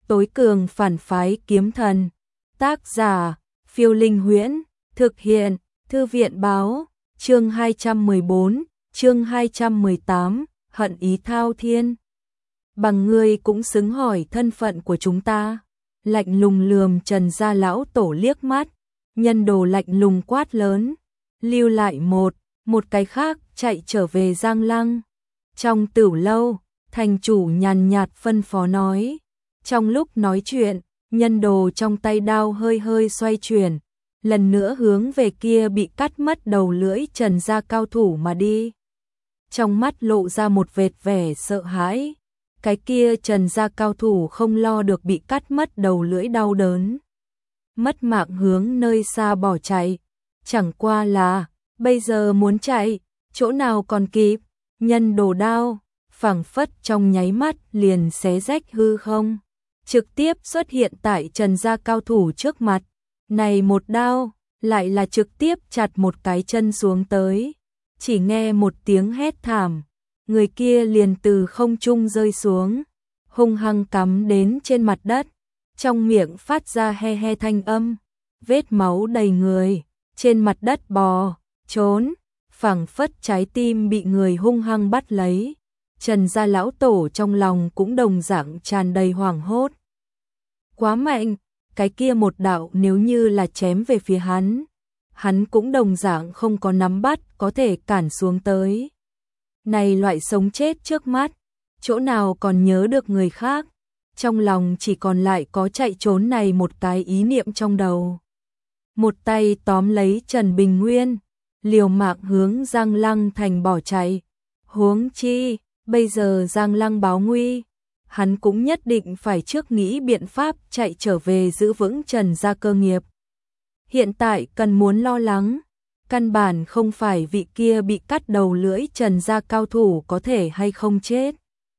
Tối cường phản phái kiếm thần. Tác giả, Phiêu Linh Huyễn. Thực hiện, Thư viện báo. Chương 214, chương 218, hận ý thao thiên. Bằng ngươi cũng xứng hỏi thân phận của chúng ta. Lạnh lùng lườm Trần gia lão tổ liếc mắt. Nhân đồ lạnh lùng quát lớn. Lưu lại một cái khác chạy trở về Giang Lăng. Trong tửu lâu, thành chủ nhàn nhạt phân phó nói. Trong lúc nói chuyện, nhân đồ trong tay đao hơi hơi xoay chuyển, lần nữa hướng về kia bị cắt mất đầu lưỡi Trần gia cao thủ mà đi. Trong mắt lộ ra một vệt vẻ sợ hãi, cái kia Trần gia cao thủ không lo được bị cắt mất đầu lưỡi đau đớn. Mất mạng hướng nơi xa bỏ chạy, chẳng qua là, bây giờ muốn chạy, chỗ nào còn kịp, nhân đồ đao, phảng phất trong nháy mắt liền xé rách hư không. Trực tiếp xuất hiện tại Trần gia cao thủ trước mặt, này một đao, lại là trực tiếp chặt một cái chân xuống tới. Chỉ nghe một tiếng hét thảm, người kia liền từ không trung rơi xuống, hung hăng cắm đến trên mặt đất, trong miệng phát ra he he thanh âm, vết máu đầy người, trên mặt đất bò, trốn, phảng phất trái tim bị người hung hăng bắt lấy. Trần gia lão tổ trong lòng cũng đồng dạng tràn đầy hoảng hốt. Quá mạnh, cái kia một đạo nếu như là chém về phía hắn cũng đồng dạng không có nắm bắt có thể cản xuống tới. Này loại sống chết trước mắt, chỗ nào còn nhớ được người khác, trong lòng chỉ còn lại có chạy trốn này một cái ý niệm trong đầu. Một tay tóm lấy Trần Bình Nguyên, liều mạng hướng Giang Lăng thành bỏ chạy. Huống chi, bây giờ Giang Lăng báo nguy, hắn cũng nhất định phải trước nghĩ biện pháp chạy trở về giữ vững Trần gia cơ nghiệp. Hiện tại cần muốn lo lắng, căn bản không phải vị kia bị cắt đầu lưỡi Trần gia cao thủ có thể hay không chết,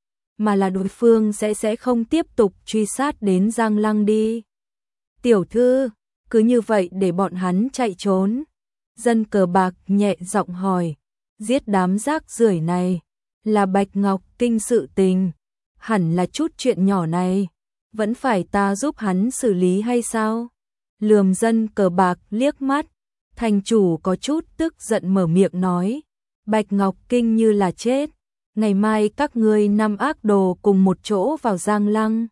mà là đối phương sẽ không tiếp tục truy sát đến Giang Lăng đi. Tiểu thư, cứ như vậy để bọn hắn chạy trốn. Dân cờ bạc nhẹ giọng hỏi, giết đám rác rưởi này, là Bạch Ngọc Kinh sự tình, hẳn là chút chuyện nhỏ này, vẫn phải ta giúp hắn xử lý hay sao? Lườm dân cờ bạc liếc mắt, thành chủ có chút tức giận mở miệng nói, Bạch Ngọc Kinh như là chết, ngày mai các ngươi năm ác đồ cùng một chỗ vào Giang Lăng.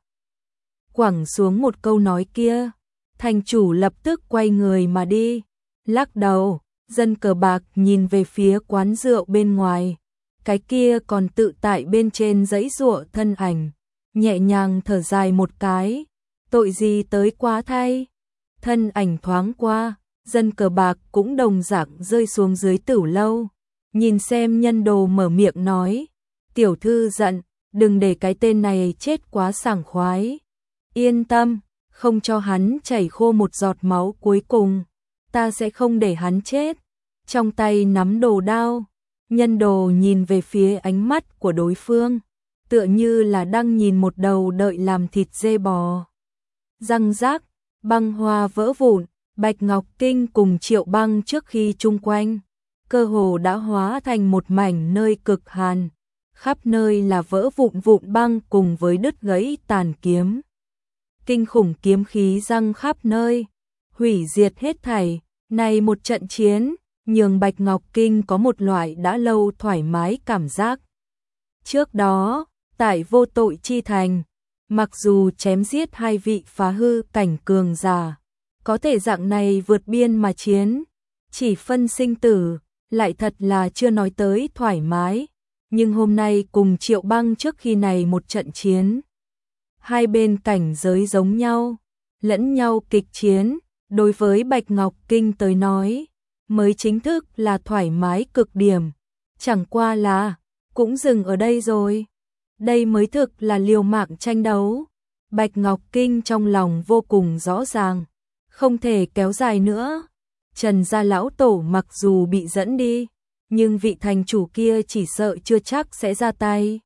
Quẳng xuống một câu nói kia, thành chủ lập tức quay người mà đi, lắc đầu, dân cờ bạc nhìn về phía quán rượu bên ngoài. Cái kia còn tự tại bên trên giãy giụa thân ảnh, nhẹ nhàng thở dài một cái, tội gì tới quá thay. Thân ảnh thoáng qua, dân cờ bạc cũng đồng dạng rơi xuống dưới tửu lâu, nhìn xem nhân đồ mở miệng nói, tiểu thư giận, đừng để cái tên này chết quá sảng khoái. Yên tâm, không cho hắn chảy khô một giọt máu cuối cùng, ta sẽ không để hắn chết. Trong tay nắm đồ đao, nhân đồ nhìn về phía ánh mắt của đối phương, tựa như là đang nhìn một đầu đợi làm thịt dê bò. Răng rác, băng hoa vỡ vụn, Bạch Ngọc Kinh cùng Triệu Băng trước khi chung quanh, cơ hồ đã hóa thành một mảnh nơi cực hàn, khắp nơi là vỡ vụn băng cùng với đứt gãy tàn kiếm. Kinh khủng kiếm khí răng khắp nơi, hủy diệt hết thảy, này một trận chiến nhường Bạch Ngọc Kinh có một loại đã lâu thoải mái cảm giác. Trước đó, tại Vô Tội Chi Thành, mặc dù chém giết hai vị phá hư cảnh cường giả, có thể dạng này vượt biên mà chiến, chỉ phân sinh tử, lại thật là chưa nói tới thoải mái. Nhưng hôm nay cùng Triệu Băng trước khi này một trận chiến, hai bên cảnh giới giống nhau, lẫn nhau kịch chiến, đối với Bạch Ngọc Kinh tới nói, mới chính thức là thoải mái cực điểm, chẳng qua là, cũng dừng ở đây rồi. Đây mới thực là liều mạng tranh đấu. Bạch Ngọc Kinh trong lòng vô cùng rõ ràng, không thể kéo dài nữa. Trần gia lão tổ mặc dù bị dẫn đi, nhưng vị thành chủ kia chỉ sợ chưa chắc sẽ ra tay.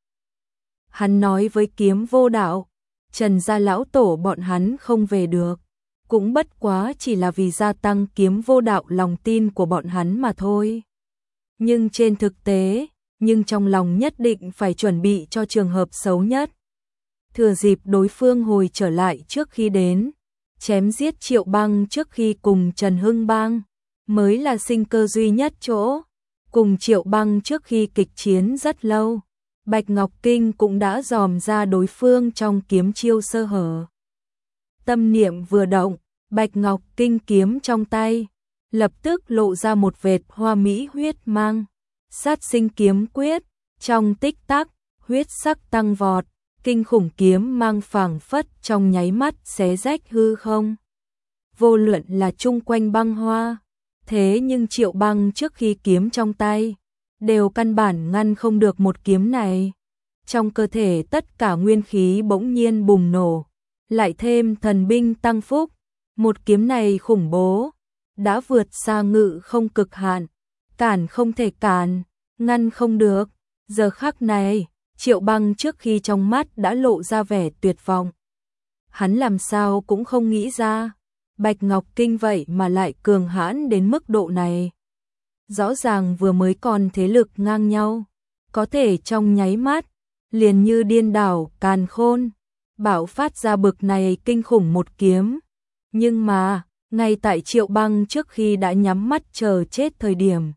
Hắn nói với Kiếm Vô Đạo, Trần gia lão tổ bọn hắn không về được, cũng bất quá chỉ là vì gia tăng Kiếm Vô Đạo lòng tin của bọn hắn mà thôi. Nhưng trên thực tế, trong lòng nhất định phải chuẩn bị cho trường hợp xấu nhất. thừa dịp đối phương hồi trở lại trước khi đến, chém giết Triệu Băng trước khi cùng Trần Hưng Bang, mới là sinh cơ duy nhất chỗ. Cùng Triệu Băng trước khi kịch chiến rất lâu, Bạch Ngọc Kinh cũng đã dòm ra đối phương trong kiếm chiêu sơ hở. Tâm niệm vừa động, Bạch Ngọc Kinh kiếm trong tay, lập tức lộ ra một vệt hoa mỹ huyết mang. Sát sinh kiếm quyết, trong tích tắc, huyết sắc tăng vọt, kinh khủng kiếm mang phảng phất trong nháy mắt xé rách hư không. Vô luận là chung quanh băng hoa, thế nhưng Triệu Băng trước khi kiếm trong tay, đều căn bản ngăn không được một kiếm này. Trong cơ thể tất cả nguyên khí bỗng nhiên bùng nổ, lại thêm thần binh tăng phúc, một kiếm này khủng bố, đã vượt xa ngự không cực hạn, cản không thể cản, ngăn không được. Giờ khắc này, Triệu Băng trước khi trong mắt đã lộ ra vẻ tuyệt vọng. Hắn làm sao cũng không nghĩ ra, Bạch Ngọc Kinh vậy mà lại cường hãn đến mức độ này. Rõ ràng vừa mới còn thế lực ngang nhau, có thể trong nháy mắt, liền như điên đảo càn khôn, bạo phát ra bực này kinh khủng một kiếm. Nhưng mà, ngay tại Triệu Băng trước khi đã nhắm mắt chờ chết thời điểm,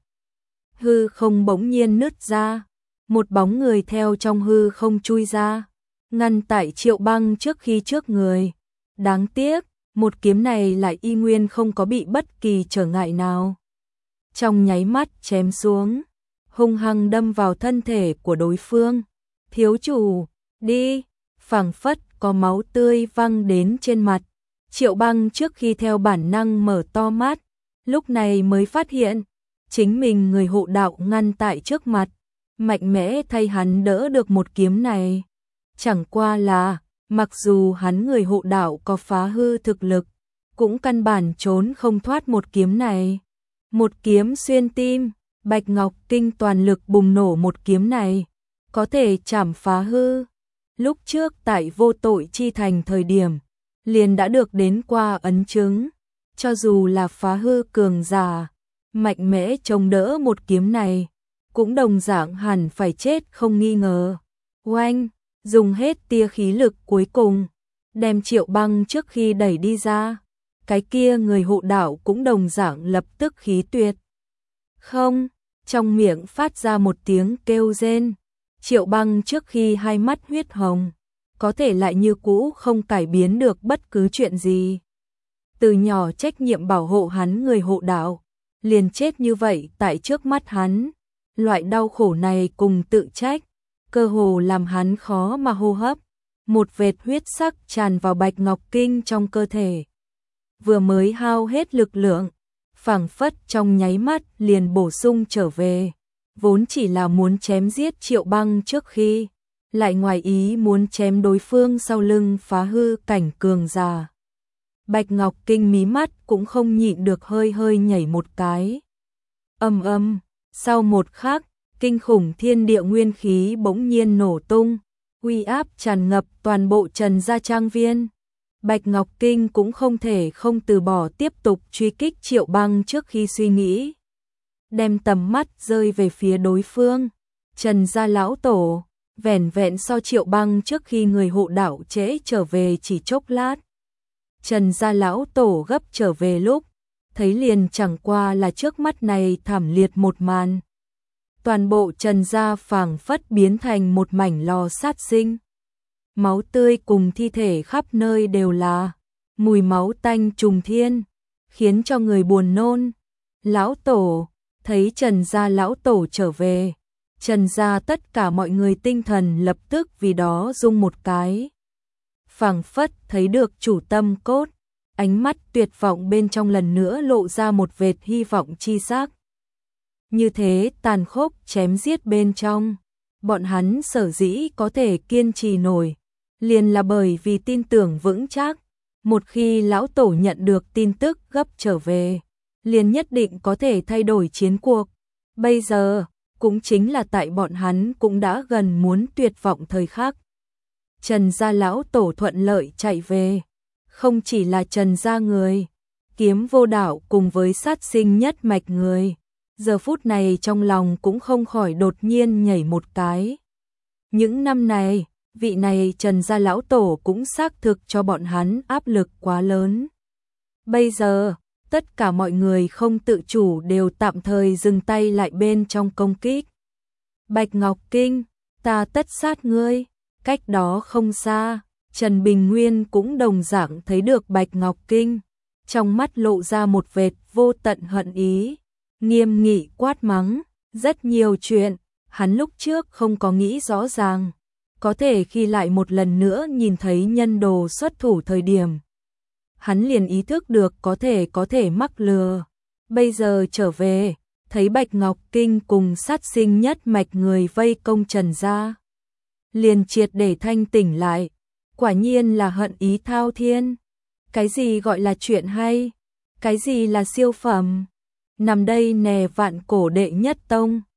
hư không bỗng nhiên nứt ra, một bóng người theo trong hư không chui ra, ngăn tại Triệu Băng trước khi trước người. Đáng tiếc, một kiếm này lại y nguyên không có bị bất kỳ trở ngại nào. Trong nháy mắt chém xuống, hung hăng đâm vào thân thể của đối phương. Thiếu chủ, đi, phảng phất có máu tươi văng đến trên mặt. Triệu Băng trước khi theo bản năng mở to mắt, lúc này mới phát hiện, chính mình người hộ đạo ngăn tại trước mặt, mạnh mẽ thay hắn đỡ được một kiếm này. Chẳng qua là, mặc dù hắn người hộ đạo có phá hư thực lực, cũng căn bản trốn không thoát một kiếm này. Một kiếm xuyên tim, Bạch Ngọc Kinh toàn lực bùng nổ một kiếm này, có thể chảm phá hư. Lúc trước tại Vô Tội Chi Thành thời điểm, liền đã được đến qua ấn chứng, cho dù là phá hư cường giả, mạnh mẽ chống đỡ một kiếm này, cũng đồng dạng hẳn phải chết không nghi ngờ. Oanh, dùng hết tia khí lực cuối cùng, đem Triệu Băng trước khi đẩy đi ra, cái kia người hộ đạo cũng đồng dạng lập tức khí tuyệt. Không, trong miệng phát ra một tiếng kêu rên, Triệu Băng trước khi hai mắt huyết hồng, có thể lại như cũ không cải biến được bất cứ chuyện gì. Từ nhỏ trách nhiệm bảo hộ hắn người hộ đạo, liền chết như vậy tại trước mắt hắn. Loại đau khổ này cùng tự trách, cơ hồ làm hắn khó mà hô hấp. Một vệt huyết sắc tràn vào Bạch Ngọc Kinh trong cơ thể. Vừa mới hao hết lực lượng, phảng phất trong nháy mắt liền bổ sung trở về. Vốn chỉ là muốn chém giết Triệu Băng trước khi, lại ngoài ý muốn chém đối phương sau lưng phá hư cảnh cường giả. Bạch Ngọc Kinh mí mắt cũng không nhịn được hơi hơi nhảy một cái. Ầm ầm, sau một khắc, kinh khủng thiên địa nguyên khí bỗng nhiên nổ tung, uy áp tràn ngập toàn bộ Trần gia trang viên. Bạch Ngọc Kinh cũng không thể không từ bỏ tiếp tục truy kích Triệu Băng trước khi suy nghĩ. Đem tầm mắt rơi về phía đối phương, Trần gia lão tổ, vẻn vẹn so Triệu Băng trước khi người hộ đạo trễ trở về chỉ chốc lát. Trần gia lão tổ gấp trở về lúc, thấy liền chẳng qua là trước mắt này thảm liệt một màn. Toàn bộ Trần gia phảng phất biến thành một mảnh lò sát sinh. Máu tươi cùng thi thể khắp nơi đều là, mùi máu tanh trùng thiên, khiến cho người buồn nôn. Lão tổ, thấy Trần gia lão tổ trở về, Trần gia tất cả mọi người tinh thần lập tức vì đó rung một cái. Phảng phất thấy được chủ tâm cốt, ánh mắt tuyệt vọng bên trong lần nữa lộ ra một vệt hy vọng chi sắc. Như thế tàn khốc chém giết bên trong, bọn hắn sở dĩ có thể kiên trì nổi, liền là bởi vì tin tưởng vững chắc, một khi lão tổ nhận được tin tức gấp trở về, liền nhất định có thể thay đổi chiến cuộc. Bây giờ, cũng chính là tại bọn hắn cũng đã gần muốn tuyệt vọng thời khắc. Trần gia lão tổ thuận lợi chạy về, không chỉ là Trần gia người, Kiếm Vô Đạo cùng với sát sinh nhất mạch người, giờ phút này trong lòng cũng không khỏi đột nhiên nhảy một cái. Những năm này, vị này Trần gia lão tổ cũng xác thực cho bọn hắn áp lực quá lớn. Bây giờ, tất cả mọi người không tự chủ đều tạm thời dừng tay lại bên trong công kích. Bạch Ngọc Kinh, ta tất sát ngươi. Cách đó không xa, Trần Bình Nguyên cũng đồng dạng thấy được Bạch Ngọc Kinh, trong mắt lộ ra một vệt vô tận hận ý, nghiêm nghị quát mắng, rất nhiều chuyện, hắn lúc trước không có nghĩ rõ ràng, có thể khi lại một lần nữa nhìn thấy nhân đồ xuất thủ thời điểm. Hắn liền ý thức được có thể mắc lừa, bây giờ trở về, thấy Bạch Ngọc Kinh cùng sát sinh nhất mạch người vây công Trần gia. Liền triệt để thanh tỉnh lại, quả nhiên là hận ý thao thiên. Cái gì gọi là chuyện hay? Cái gì là siêu phẩm? Nằm đây nè vạn cổ đệ nhất tông.